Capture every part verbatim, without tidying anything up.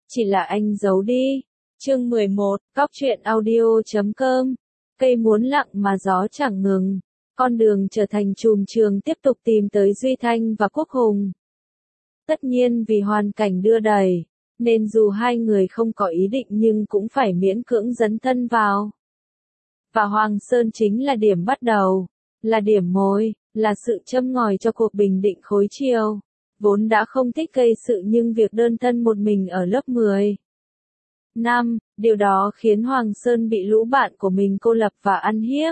chỉ là anh giấu đi. Chương mười một, Cóc truyện audio chấm com. Cây muốn lặng mà gió chẳng ngừng. Con đường trở thành trùm trường tiếp tục tìm tới Duy Thanh và Quốc Hùng. Tất nhiên vì hoàn cảnh đưa đẩy, nên dù hai người không có ý định nhưng cũng phải miễn cưỡng dấn thân vào. Và Hoàng Sơn chính là điểm bắt đầu, là điểm mồi, là sự châm ngòi cho cuộc bình định khối chiều. Vốn đã không thích gây sự nhưng việc đơn thân một mình ở lớp mười năm, điều đó khiến Hoàng Sơn bị lũ bạn của mình cô lập và ăn hiếp.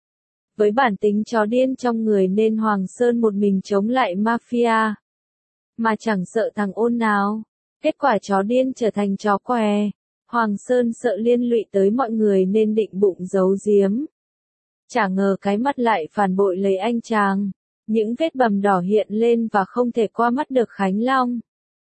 Với bản tính chó điên trong người nên Hoàng Sơn một mình chống lại mafia. Mà chẳng sợ thằng ôn nào. Kết quả chó điên trở thành chó què. Hoàng Sơn sợ liên lụy tới mọi người nên định bụng giấu giếm. Chả ngờ cái mắt lại phản bội lấy anh chàng. Những vết bầm đỏ hiện lên và không thể qua mắt được Khánh Long.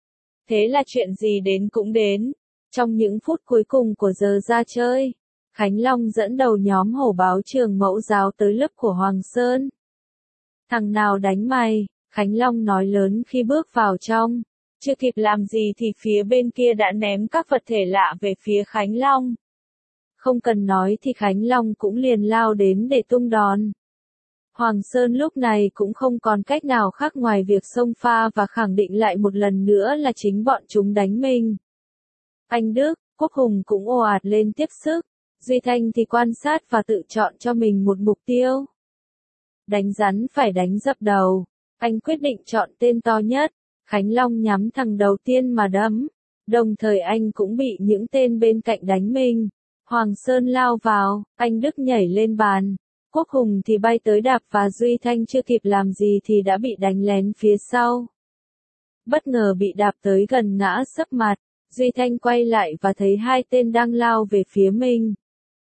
Thế là chuyện gì đến cũng đến. Trong những phút cuối cùng của giờ ra chơi, Khánh Long dẫn đầu nhóm hổ báo trường mẫu giáo tới lớp của Hoàng Sơn. Thằng nào đánh mày? Khánh Long nói lớn khi bước vào trong. Chưa kịp làm gì thì phía bên kia đã ném các vật thể lạ về phía Khánh Long. Không cần nói thì Khánh Long cũng liền lao đến để tung đòn. Hoàng Sơn lúc này cũng không còn cách nào khác ngoài việc xông pha và khẳng định lại một lần nữa là chính bọn chúng đánh mình. Anh Đức, Quốc Hùng cũng ồ ạt lên tiếp sức. Duy Thanh thì quan sát và tự chọn cho mình một mục tiêu. Đánh rắn phải đánh dập đầu. Anh quyết định chọn tên to nhất. Khánh Long nhắm thằng đầu tiên mà đấm. Đồng thời anh cũng bị những tên bên cạnh đánh mình. Hoàng Sơn lao vào, anh Đức nhảy lên bàn. Quốc Hùng thì bay tới đạp và Duy Thanh chưa kịp làm gì thì đã bị đánh lén phía sau. Bất ngờ bị đạp tới gần ngã sấp mặt. Duy Thanh quay lại và thấy hai tên đang lao về phía mình.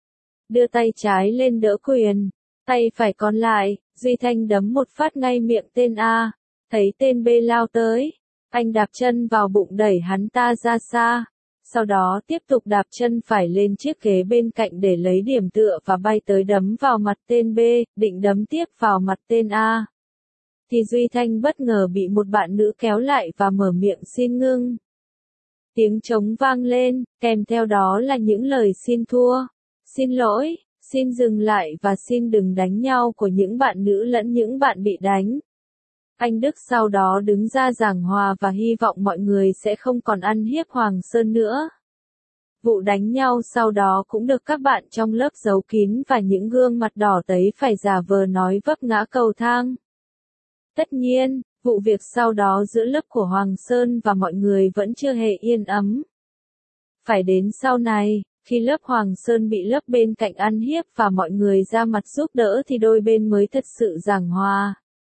Đưa tay trái lên đỡ quyền, tay phải còn lại, Duy Thanh đấm một phát ngay miệng tên A. Thấy tên B lao tới, anh đạp chân vào bụng đẩy hắn ta ra xa. Sau đó tiếp tục đạp chân phải lên chiếc ghế bên cạnh để lấy điểm tựa và bay tới đấm vào mặt tên B, định đấm tiếp vào mặt tên A. Thì Duy Thanh bất ngờ bị một bạn nữ kéo lại và mở miệng xin ngưng. Tiếng trống vang lên, kèm theo đó là những lời xin thua, xin lỗi, xin dừng lại và xin đừng đánh nhau của những bạn nữ lẫn những bạn bị đánh. Anh Đức sau đó đứng ra giảng hòa và hy vọng mọi người sẽ không còn ăn hiếp Hoàng Sơn nữa. Vụ đánh nhau sau đó cũng được các bạn trong lớp giấu kín và những gương mặt đỏ tấy phải giả vờ nói vấp ngã cầu thang. Tất nhiên, vụ việc sau đó giữa lớp của Hoàng Sơn và mọi người vẫn chưa hề yên ấm. Phải đến sau này, khi lớp Hoàng Sơn bị lớp bên cạnh ăn hiếp và mọi người ra mặt giúp đỡ thì đôi bên mới thật sự giảng hòa.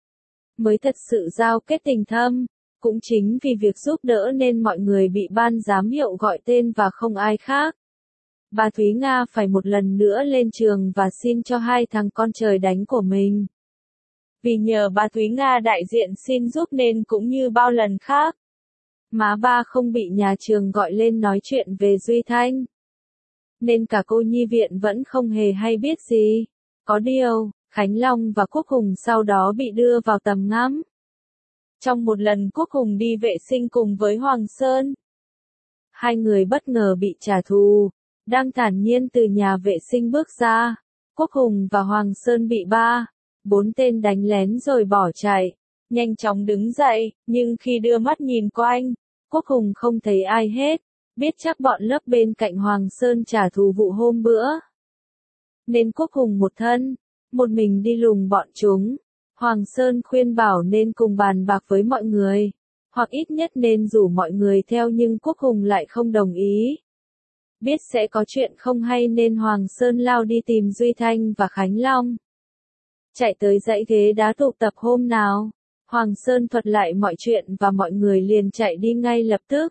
Mới thật sự giao kết tình thâm. Cũng chính vì việc giúp đỡ nên mọi người bị ban giám hiệu gọi tên và không ai khác. Bà Thúy Nga phải một lần nữa lên trường và xin cho hai thằng con trời đánh của mình. Vì nhờ bà Thúy Nga đại diện xin giúp nên cũng như bao lần khác. Má ba không bị nhà trường gọi lên nói chuyện về Duy Thanh. Nên cả cô nhi viện vẫn không hề hay biết gì. Có điều, Khánh Long và Quốc Hùng sau đó bị đưa vào tầm ngắm. Trong một lần Quốc Hùng đi vệ sinh cùng với Hoàng Sơn. Hai người bất ngờ bị trả thù. Đang thản nhiên từ nhà vệ sinh bước ra. Quốc Hùng và Hoàng Sơn bị ba, bốn tên đánh lén rồi bỏ chạy. Nhanh chóng đứng dậy, nhưng khi đưa mắt nhìn quanh, Quốc Hùng không thấy ai hết. Biết chắc bọn lớp bên cạnh Hoàng Sơn trả thù vụ hôm bữa. Nên Quốc Hùng một thân, một mình đi lùng bọn chúng. Hoàng Sơn khuyên bảo nên cùng bàn bạc với mọi người, hoặc ít nhất nên rủ mọi người theo nhưng Quốc Hùng lại không đồng ý. Biết sẽ có chuyện không hay nên Hoàng Sơn lao đi tìm Duy Thanh và Khánh Long. Chạy tới dãy ghế đá tụ tập hôm nào, Hoàng Sơn thuật lại mọi chuyện và mọi người liền chạy đi ngay lập tức.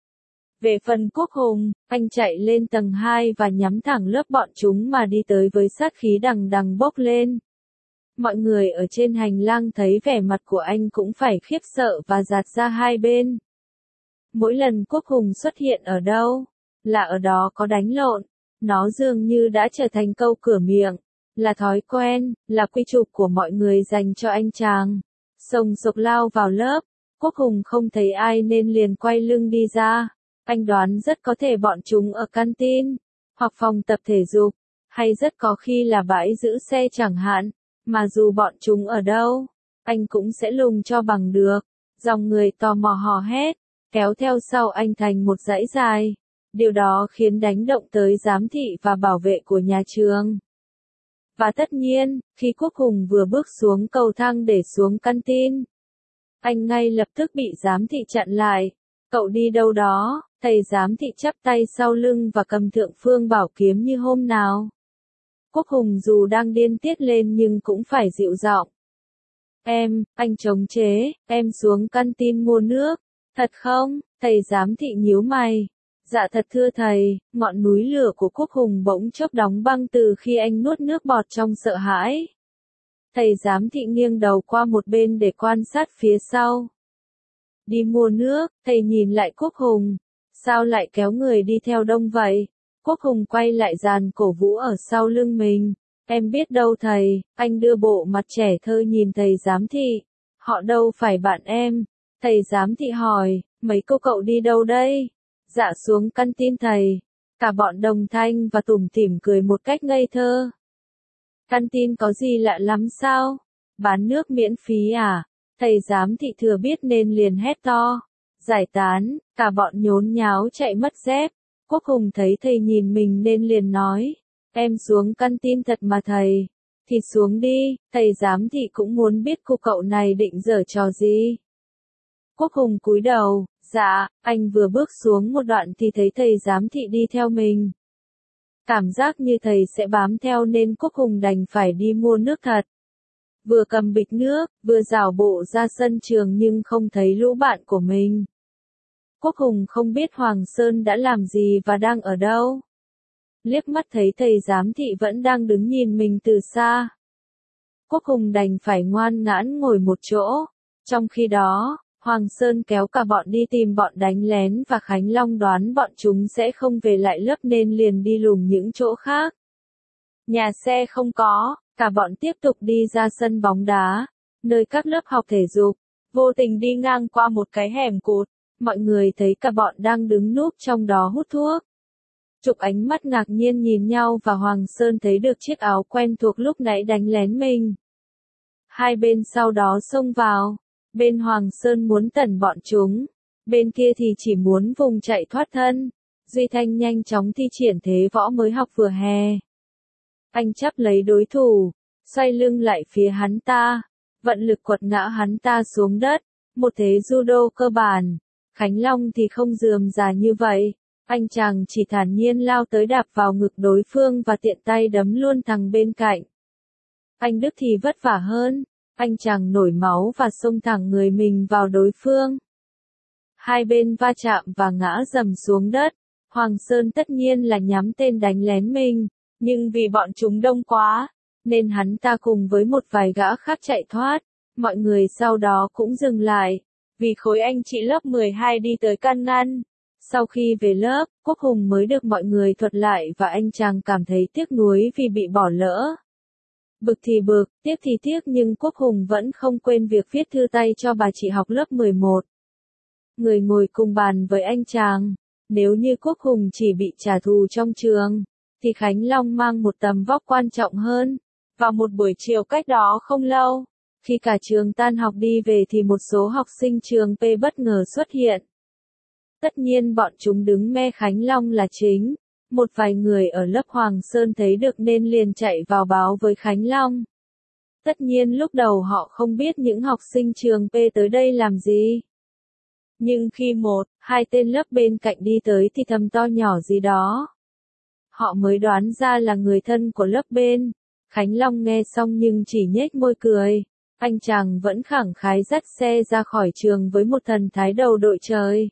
Về phần Quốc Hùng, anh chạy lên tầng hai và nhắm thẳng lớp bọn chúng mà đi tới với sát khí đằng đằng bốc lên. Mọi người ở trên hành lang thấy vẻ mặt của anh cũng phải khiếp sợ và dạt ra hai bên. Mỗi lần Quốc Hùng xuất hiện ở đâu, là ở đó có đánh lộn. Nó dường như đã trở thành câu cửa miệng, là thói quen, là quy chụp của mọi người dành cho anh chàng. Sồng sộc lao vào lớp, Quốc Hùng không thấy ai nên liền quay lưng đi ra. Anh đoán rất có thể bọn chúng ở canteen, hoặc phòng tập thể dục, hay rất có khi là bãi giữ xe chẳng hạn, mà dù bọn chúng ở đâu, anh cũng sẽ lùng cho bằng được. Dòng người tò mò hò hét, kéo theo sau anh thành một dãy dài. Điều đó khiến đánh động tới giám thị và bảo vệ của nhà trường. Và tất nhiên, khi Quốc Hùng vừa bước xuống cầu thang để xuống canteen, anh ngay lập tức bị giám thị chặn lại. Cậu đi đâu đó? Thầy giám thị chắp tay sau lưng và cầm thượng phương bảo kiếm như hôm nào. Quốc Hùng dù đang điên tiết lên nhưng cũng phải dịu giọng. Em, anh chống chế, em xuống canteen mua nước. Thật không? Thầy giám thị nhíu mày. Dạ thật thưa thầy, ngọn núi lửa của Quốc Hùng bỗng chốc đóng băng từ khi anh nuốt nước bọt trong sợ hãi. Thầy giám thị nghiêng đầu qua một bên để quan sát phía sau. Đi mua nước, thầy nhìn lại Quốc Hùng. Sao lại kéo người đi theo đông vậy? Quốc Hùng quay lại dàn cổ vũ ở sau lưng mình. Em biết đâu thầy, anh đưa bộ mặt trẻ thơ nhìn thầy giám thị. Họ đâu phải bạn em. Thầy giám thị hỏi, mấy cô cậu đi đâu đây? Dạ xuống canteen thầy. Cả bọn đồng thanh và tủm tỉm cười một cách ngây thơ. Canteen có gì lạ lắm sao? Bán nước miễn phí à? Thầy giám thị thừa biết nên liền hét to. Giải tán, cả bọn nhốn nháo chạy mất dép. Quốc Hùng thấy thầy nhìn mình nên liền nói. Em xuống canteen thật mà thầy. Thì xuống đi, thầy giám thị cũng muốn biết cô cậu này định giở trò gì. Quốc Hùng cúi đầu, dạ, anh vừa bước xuống một đoạn thì thấy thầy giám thị đi theo mình. Cảm giác như thầy sẽ bám theo nên Quốc Hùng đành phải đi mua nước thật. Vừa cầm bịch nước, vừa rảo bộ ra sân trường nhưng không thấy lũ bạn của mình. Quốc Hùng không biết Hoàng Sơn đã làm gì và đang ở đâu. Liếc mắt thấy thầy giám thị vẫn đang đứng nhìn mình từ xa. Quốc Hùng đành phải ngoan ngoãn ngồi một chỗ. Trong khi đó, Hoàng Sơn kéo cả bọn đi tìm bọn đánh lén và Khánh Long đoán bọn chúng sẽ không về lại lớp nên liền đi lùng những chỗ khác. Nhà xe không có, cả bọn tiếp tục đi ra sân bóng đá, nơi các lớp học thể dục. Vô tình đi ngang qua một cái hẻm cụt, mọi người thấy cả bọn đang đứng núp trong đó hút thuốc. Chụp ánh mắt ngạc nhiên nhìn nhau và Hoàng Sơn thấy được chiếc áo quen thuộc lúc nãy đánh lén mình. Hai bên sau đó xông vào. Bên Hoàng Sơn muốn tẩn bọn chúng, bên kia thì chỉ muốn vùng chạy thoát thân. Duy Thanh nhanh chóng thi triển thế võ mới học vừa hè. Anh chắp lấy đối thủ, xoay lưng lại phía hắn ta, vận lực quật ngã hắn ta xuống đất, một thế judo cơ bản. Khánh Long thì không rườm rà như vậy, anh chàng chỉ thản nhiên lao tới đạp vào ngực đối phương và tiện tay đấm luôn thằng bên cạnh. Anh Đức thì vất vả hơn. Anh chàng nổi máu và xông thẳng người mình vào đối phương. Hai bên va chạm và ngã dầm xuống đất. Hoàng Sơn tất nhiên là nhắm tên đánh lén mình, nhưng vì bọn chúng đông quá, nên hắn ta cùng với một vài gã khác chạy thoát. Mọi người sau đó cũng dừng lại, vì khối anh chị lớp mười hai đi tới can ngăn. Sau khi về lớp, Quốc Hùng mới được mọi người thuật lại và anh chàng cảm thấy tiếc nuối vì bị bỏ lỡ. Bực thì bực, tiếc thì tiếc nhưng Quốc Hùng vẫn không quên việc viết thư tay cho bà chị học lớp mười một. Người ngồi cùng bàn với anh chàng, nếu như Quốc Hùng chỉ bị trả thù trong trường, thì Khánh Long mang một tầm vóc quan trọng hơn. Vào một buổi chiều cách đó không lâu, khi cả trường tan học đi về thì một số học sinh trường P bất ngờ xuất hiện. Tất nhiên bọn chúng đứng me Khánh Long là chính. Một vài người ở lớp Hoàng Sơn thấy được nên liền chạy vào báo với Khánh Long. Tất nhiên lúc đầu họ không biết những học sinh trường P tới đây làm gì. Nhưng khi một, hai tên lớp bên cạnh đi tới thì thầm to nhỏ gì đó. Họ mới đoán ra là người thân của lớp bên. Khánh Long nghe xong nhưng chỉ nhếch môi cười. Anh chàng vẫn khẳng khái dắt xe ra khỏi trường với một thần thái đầu đội trời.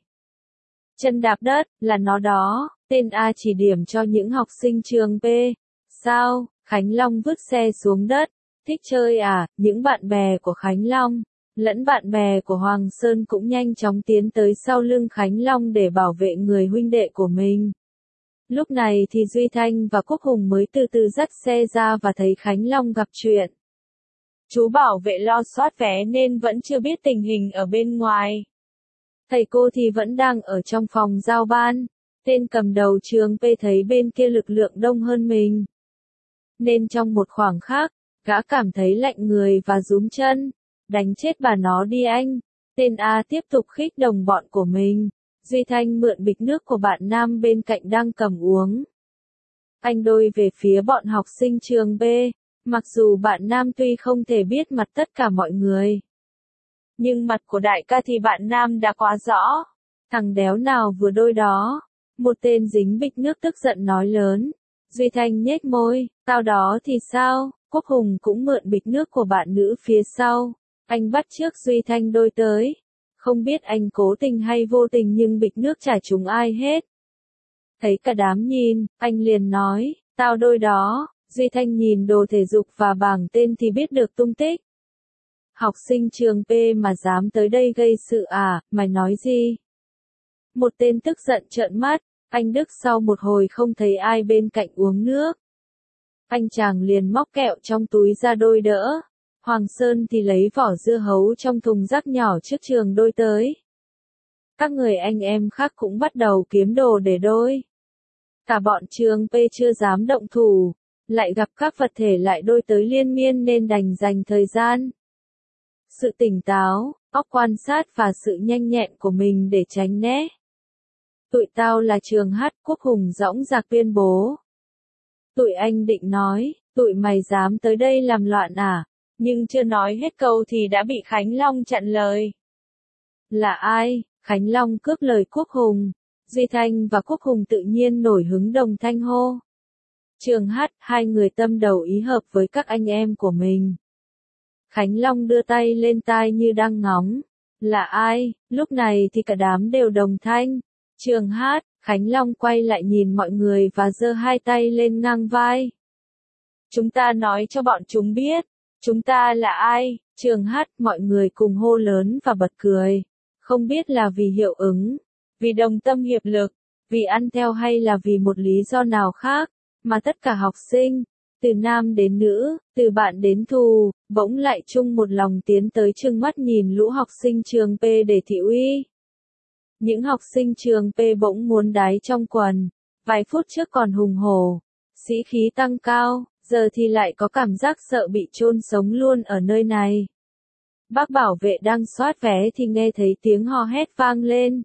Chân đạp đất, là nó đó, tên A chỉ điểm cho những học sinh trường P. Sao? Khánh Long vứt xe xuống đất. Thích chơi à? Những bạn bè của Khánh Long, lẫn bạn bè của Hoàng Sơn cũng nhanh chóng tiến tới sau lưng Khánh Long để bảo vệ người huynh đệ của mình. Lúc này thì Duy Thanh và Quốc Hùng mới từ từ dắt xe ra và thấy Khánh Long gặp chuyện. Chú bảo vệ lo soát vé nên vẫn chưa biết tình hình ở bên ngoài. Thầy cô thì vẫn đang ở trong phòng giao ban. Tên cầm đầu trường P thấy bên kia lực lượng đông hơn mình. Nên trong một khoảng khắc, gã cảm thấy lạnh người và rúm chân. Đánh chết bà nó đi anh. Tên A tiếp tục khích đồng bọn của mình. Duy Thanh mượn bịch nước của bạn nam bên cạnh đang cầm uống. Anh đôi về phía bọn học sinh trường B. Mặc dù bạn nam tuy không thể biết mặt tất cả mọi người. Nhưng mặt của đại ca thì bạn nam đã quá rõ. Thằng đéo nào vừa đôi đó. Một tên dính bịch nước tức giận nói lớn. Duy Thanh nhếch môi, tao đó thì sao? Quốc Hùng cũng mượn bịch nước của bạn nữ phía sau. Anh bắt trước Duy Thanh đôi tới. Không biết anh cố tình hay vô tình nhưng bịch nước chả trúng ai hết. Thấy cả đám nhìn, anh liền nói, tao đôi đó. Duy Thanh nhìn đồ thể dục và bảng tên thì biết được tung tích. Học sinh trường P mà dám tới đây gây sự à, mày nói gì? Một tên tức giận trợn mắt, anh Đức sau một hồi không thấy ai bên cạnh uống nước. Anh chàng liền móc kẹo trong túi ra đôi đỡ. Hoàng Sơn thì lấy vỏ dưa hấu trong thùng rác nhỏ trước trường đôi tới. Các người anh em khác cũng bắt đầu kiếm đồ để đôi. Cả bọn trường P chưa dám động thủ, lại gặp các vật thể lại đôi tới liên miên nên đành dành thời gian. Sự tỉnh táo, óc quan sát và sự nhanh nhẹn của mình để tránh né. Tụi tao là trường H, Quốc Hùng dõng dạc tuyên bố. Tụi anh định nói, tụi mày dám tới đây làm loạn à? Nhưng chưa nói hết câu thì đã bị Khánh Long chặn lời. Là ai? Khánh Long cướp lời Quốc Hùng. Duy Thanh và Quốc Hùng tự nhiên nổi hứng đồng thanh hô. Trường H, hai người tâm đầu ý hợp với các anh em của mình. Khánh Long đưa tay lên tai như đang ngóng. Là ai? Lúc này thì cả đám đều đồng thanh. Trường H, Khánh Long quay lại nhìn mọi người và giơ hai tay lên ngang vai. Chúng ta nói cho bọn chúng biết. Chúng ta là ai? Trường H, mọi người cùng hô lớn và bật cười. Không biết là vì hiệu ứng, vì đồng tâm hiệp lực, vì ăn theo hay là vì một lý do nào khác, mà tất cả học sinh, từ nam đến nữ, từ bạn đến thù, bỗng lại chung một lòng tiến tới trừng mắt nhìn lũ học sinh trường P để thị uy. Những học sinh trường P bỗng muốn đái trong quần, vài phút trước còn hùng hổ, sĩ khí tăng cao, giờ thì lại có cảm giác sợ bị chôn sống luôn ở nơi này. Bác bảo vệ đang soát vé thì nghe thấy tiếng hò hét vang lên.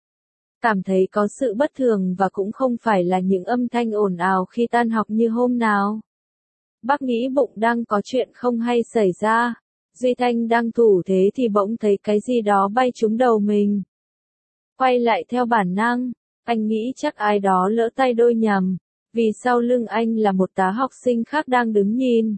Cảm thấy có sự bất thường và cũng không phải là những âm thanh ồn ào khi tan học như hôm nào. Bác nghĩ bụng đang có chuyện không hay xảy ra. Duy Thanh đang thủ thế thì bỗng thấy cái gì đó bay trúng đầu mình. Quay lại theo bản năng, anh nghĩ chắc ai đó lỡ tay đôi nhầm, vì sau lưng anh là một tá học sinh khác đang đứng nhìn.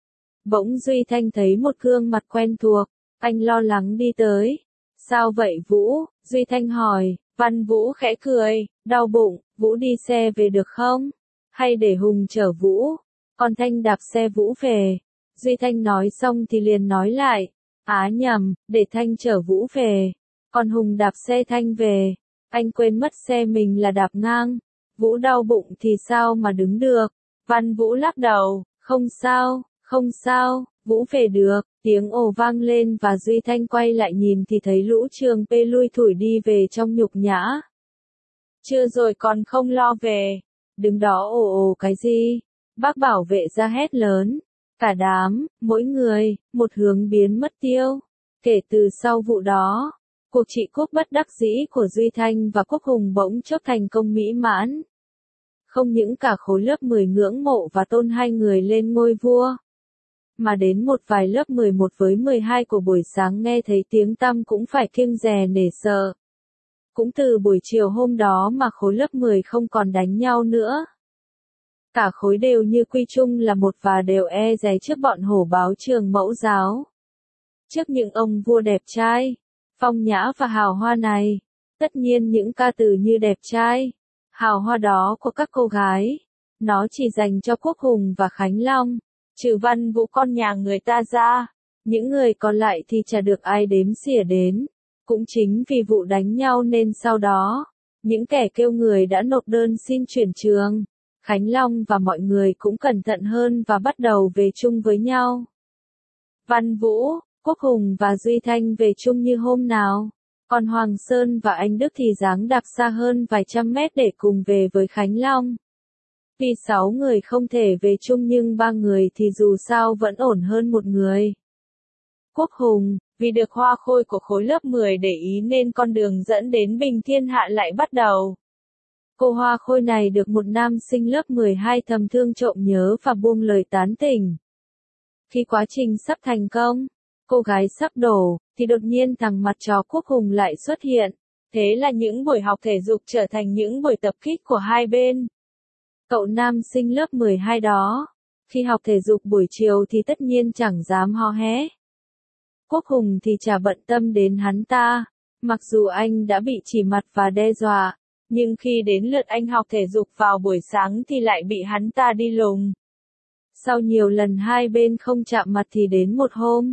Bỗng Duy Thanh thấy một gương mặt quen thuộc, anh lo lắng đi tới. Sao vậy Vũ? Duy Thanh hỏi. Văn Vũ khẽ cười, đau bụng, Vũ đi xe về được không? Hay để Hùng chở Vũ? Còn Thanh đạp xe Vũ về. Duy Thanh nói xong thì liền nói lại. Á nhầm, để Thanh chở Vũ về. Còn Hùng đạp xe Thanh về. Anh quên mất xe mình là đạp ngang. Vũ đau bụng thì sao mà đứng được? Văn Vũ lắc đầu, không sao, không sao, Vũ về được. Tiếng ồ vang lên và Duy Thanh quay lại nhìn thì thấy lũ trường P lui thủi đi về trong nhục nhã. Chưa rồi còn không lo về. Đứng đó ồ ồ cái gì? Bác bảo vệ ra hét lớn. Cả đám, mỗi người, một hướng biến mất tiêu. Kể từ sau vụ đó, cuộc trị quốc bất đắc dĩ của Duy Thanh và Quốc Hùng bỗng chốc thành công mỹ mãn. Không những cả khối lớp mười ngưỡng mộ và tôn hai người lên ngôi vua, mà đến một vài lớp mười một với mười hai của buổi sáng nghe thấy tiếng tăm cũng phải kiêng dè nể sợ. Cũng từ buổi chiều hôm đó mà khối lớp mười không còn đánh nhau nữa. Cả khối đều như quy chung là một và đều e dè trước bọn hổ báo trường mẫu giáo. Trước những ông vua đẹp trai, phong nhã và hào hoa này, tất nhiên những ca từ như đẹp trai, hào hoa đó của các cô gái, nó chỉ dành cho Quốc Hùng và Khánh Long. Trừ Văn Vũ con nhà người ta ra, những người còn lại thì chả được ai đếm xỉa đến. Cũng chính vì vụ đánh nhau nên sau đó, những kẻ kêu người đã nộp đơn xin chuyển trường. Khánh Long và mọi người cũng cẩn thận hơn và bắt đầu về chung với nhau. Văn Vũ, Quốc Hùng và Duy Thanh về chung như hôm nào. Còn Hoàng Sơn và anh Đức thì dáng đạp xa hơn vài trăm mét để cùng về với Khánh Long. Vì sáu người không thể về chung nhưng ba người thì dù sao vẫn ổn hơn một người. Quốc Hùng, vì được hoa khôi của khối lớp mười để ý nên con đường dẫn đến Bình Thiên Hạ lại bắt đầu. Cô hoa khôi này được một nam sinh lớp mười hai thầm thương trộm nhớ và buông lời tán tỉnh. Khi quá trình sắp thành công, cô gái sắp đổ, thì đột nhiên thằng mặt chó Quốc Hùng lại xuất hiện. Thế là những buổi học thể dục trở thành những buổi tập kích của hai bên. Cậu nam sinh lớp mười hai đó, khi học thể dục buổi chiều thì tất nhiên chẳng dám ho hé. Quốc Hùng thì chả bận tâm đến hắn ta, mặc dù anh đã bị chỉ mặt và đe dọa, nhưng khi đến lượt anh học thể dục vào buổi sáng thì lại bị hắn ta đi lùng. Sau nhiều lần hai bên không chạm mặt thì đến một hôm,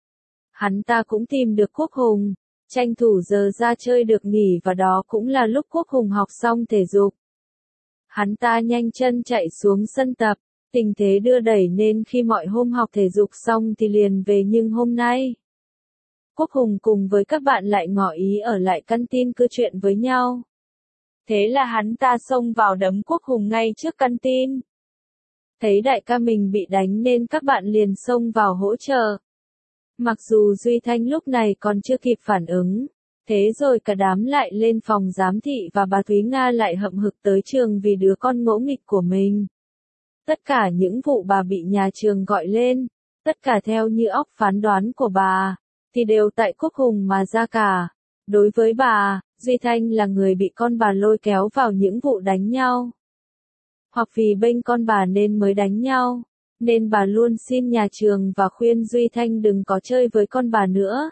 hắn ta cũng tìm được Quốc Hùng, tranh thủ giờ ra chơi được nghỉ và đó cũng là lúc Quốc Hùng học xong thể dục. Hắn ta nhanh chân chạy xuống sân tập, tình thế đưa đẩy nên khi mọi hôm học thể dục xong thì liền về nhưng hôm nay, Quốc Hùng cùng với các bạn lại ngỏ ý ở lại căn tin cưa chuyện với nhau. Thế là hắn ta xông vào đấm Quốc Hùng ngay trước căn tin. Thấy đại ca mình bị đánh nên các bạn liền xông vào hỗ trợ. Mặc dù Duy Thanh lúc này còn chưa kịp phản ứng, thế rồi cả đám lại lên phòng giám thị và bà Thúy Nga lại hậm hực tới trường vì đứa con ngỗ nghịch của mình. Tất cả những vụ bà bị nhà trường gọi lên, tất cả theo như óc phán đoán của bà, thì đều tại Quốc Hùng mà ra cả. Đối với bà, Duy Thanh là người bị con bà lôi kéo vào những vụ đánh nhau. Hoặc vì bênh con bà nên mới đánh nhau, nên bà luôn xin nhà trường và khuyên Duy Thanh đừng có chơi với con bà nữa.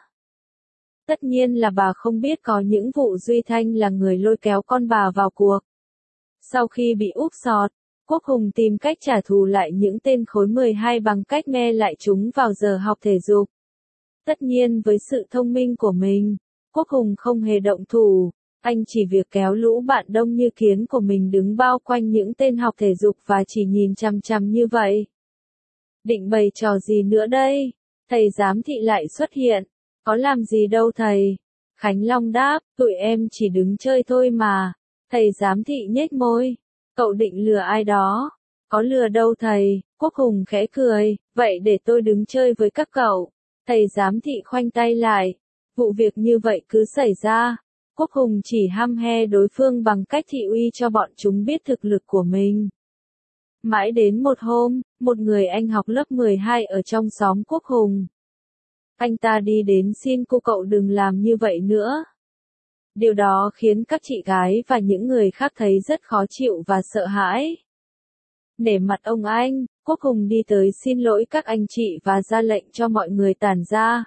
Tất nhiên là bà không biết có những vụ Duy Thanh là người lôi kéo con bà vào cuộc. Sau khi bị úp sọt, Quốc Hùng tìm cách trả thù lại những tên khối mười hai bằng cách me lại chúng vào giờ học thể dục. Tất nhiên với sự thông minh của mình, Quốc Hùng không hề động thủ, anh chỉ việc kéo lũ bạn đông như kiến của mình đứng bao quanh những tên học thể dục và chỉ nhìn chằm chằm như vậy. Định bày trò gì nữa đây? Thầy giám thị lại xuất hiện. Có làm gì đâu thầy. Khánh Long đáp, tụi em chỉ đứng chơi thôi mà. Thầy giám thị nhếch môi. Cậu định lừa ai đó? Có lừa đâu thầy. Quốc Hùng khẽ cười, vậy để tôi đứng chơi với các cậu. Thầy giám thị khoanh tay lại. Vụ việc như vậy cứ xảy ra. Quốc Hùng chỉ hăm he đối phương bằng cách thị uy cho bọn chúng biết thực lực của mình. Mãi đến một hôm, một người anh học lớp mười hai ở trong xóm Quốc Hùng. Anh ta đi đến xin cô cậu đừng làm như vậy nữa. Điều đó khiến các chị gái và những người khác thấy rất khó chịu và sợ hãi. Nể mặt ông anh, Quốc Hùng đi tới xin lỗi các anh chị và ra lệnh cho mọi người tản ra.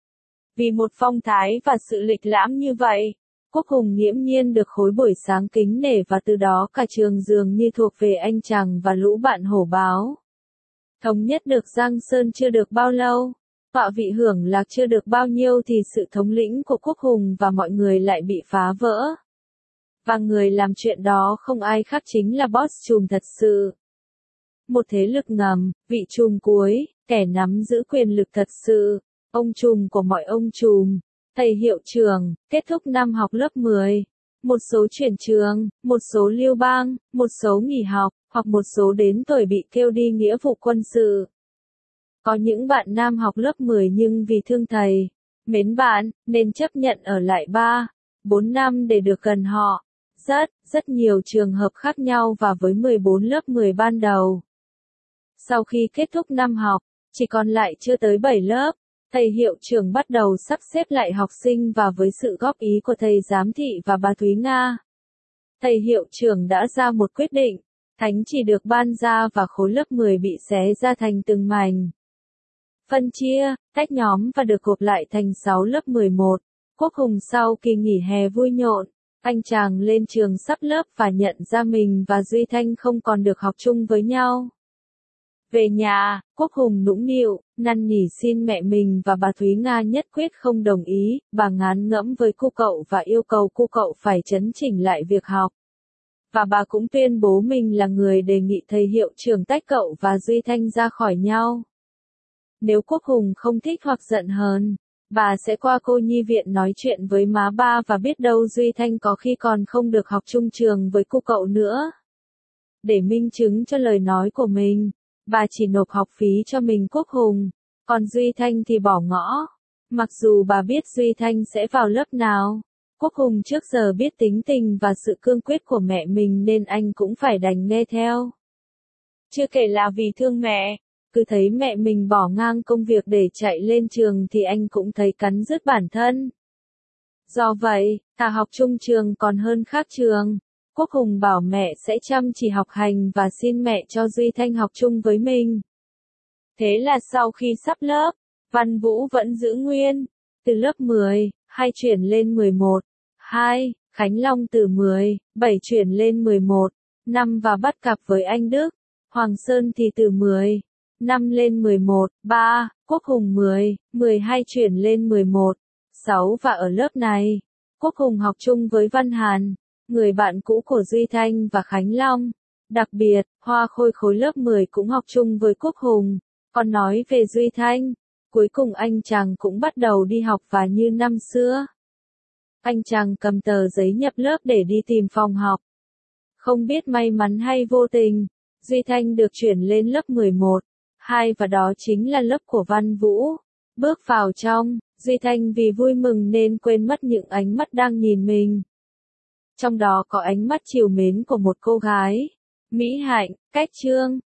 Vì một phong thái và sự lịch lãm như vậy, Quốc Hùng nghiễm nhiên được khối buổi sáng kính nể và từ đó cả trường dường như thuộc về anh chàng và lũ bạn hổ báo. Thống nhất được Giang Sơn chưa được bao lâu, tọa vị hưởng lạc chưa được bao nhiêu thì sự thống lĩnh của Quốc Hùng và mọi người lại bị phá vỡ. Và người làm chuyện đó không ai khác chính là boss trùm thật sự. Một thế lực ngầm, vị trùm cuối, kẻ nắm giữ quyền lực thật sự, ông trùm của mọi ông trùm. Thầy hiệu trưởng, kết thúc năm học lớp mười. Một số chuyển trường, một số lưu bang, một số nghỉ học, hoặc một số đến tuổi bị kêu đi nghĩa vụ quân sự. Có những bạn nam học lớp mười nhưng vì thương thầy, mến bạn, nên chấp nhận ở lại ba, bốn năm để được gần họ. Rất, rất nhiều trường hợp khác nhau và với mười bốn lớp mười ban đầu. Sau khi kết thúc năm học, chỉ còn lại chưa tới bảy lớp. Thầy hiệu trưởng bắt đầu sắp xếp lại học sinh và với sự góp ý của thầy giám thị và bà Thúy Nga, thầy hiệu trưởng đã ra một quyết định, thánh chỉ được ban ra và khối lớp mười bị xé ra thành từng mảnh. Phân chia, tách nhóm và được gộp lại thành sáu lớp mười một. Quốc Hùng sau kỳ nghỉ hè vui nhộn, anh chàng lên trường sắp lớp và nhận ra mình và Duy Thanh không còn được học chung với nhau. Về nhà, Quốc Hùng nũng nịu, năn nỉ xin mẹ mình và bà Thúy Nga nhất quyết không đồng ý, bà ngán ngẫm với cô cậu và yêu cầu cô cậu phải chấn chỉnh lại việc học. Và bà cũng tuyên bố mình là người đề nghị thầy hiệu trưởng tách cậu và Duy Thanh ra khỏi nhau. Nếu Quốc Hùng không thích hoặc giận hờn, Bà sẽ qua cô nhi viện nói chuyện với má ba và biết đâu Duy Thanh có khi còn không được học chung trường với cô cậu nữa. Để minh chứng cho lời nói của mình, bà chỉ nộp học phí cho mình Quốc Hùng, còn Duy Thanh thì bỏ ngõ. Mặc dù bà biết Duy Thanh sẽ vào lớp nào, Quốc Hùng trước giờ biết tính tình và sự cương quyết của mẹ mình nên anh cũng phải đành nghe theo. Chưa kể là vì thương mẹ, cứ thấy mẹ mình bỏ ngang công việc để chạy lên trường thì anh cũng thấy cắn rứt bản thân. Do vậy, thà học chung trường còn hơn khác trường. Quốc Hùng bảo mẹ sẽ chăm chỉ học hành và xin mẹ cho Duy Thanh học chung với mình. Thế là sau khi sắp lớp, Văn Vũ vẫn giữ nguyên. Từ lớp mười, hai chuyển lên mười một, hai, Khánh Long từ mười, bảy chuyển lên mười một, năm và bắt cặp với anh Đức. Hoàng Sơn thì từ mười, năm lên mười một, ba, Quốc Hùng mười, mười hai chuyển lên mười một, sáu và ở lớp này, Quốc Hùng học chung với Văn Hàn, người bạn cũ của Duy Thanh và Khánh Long. Đặc biệt, Hoa Khôi khối lớp mười cũng học chung với Quốc Hùng. Còn nói về Duy Thanh, cuối cùng anh chàng cũng bắt đầu đi học và như năm xưa. Anh chàng cầm tờ giấy nhập lớp để đi tìm phòng học. Không biết may mắn hay vô tình, Duy Thanh được chuyển lên lớp mười một, hai và đó chính là lớp của Văn Vũ. Bước vào trong, Duy Thanh vì vui mừng nên quên mất những ánh mắt đang nhìn mình. Trong đó có ánh mắt trìu mến của một cô gái, Mỹ Hạnh, Cách Trương.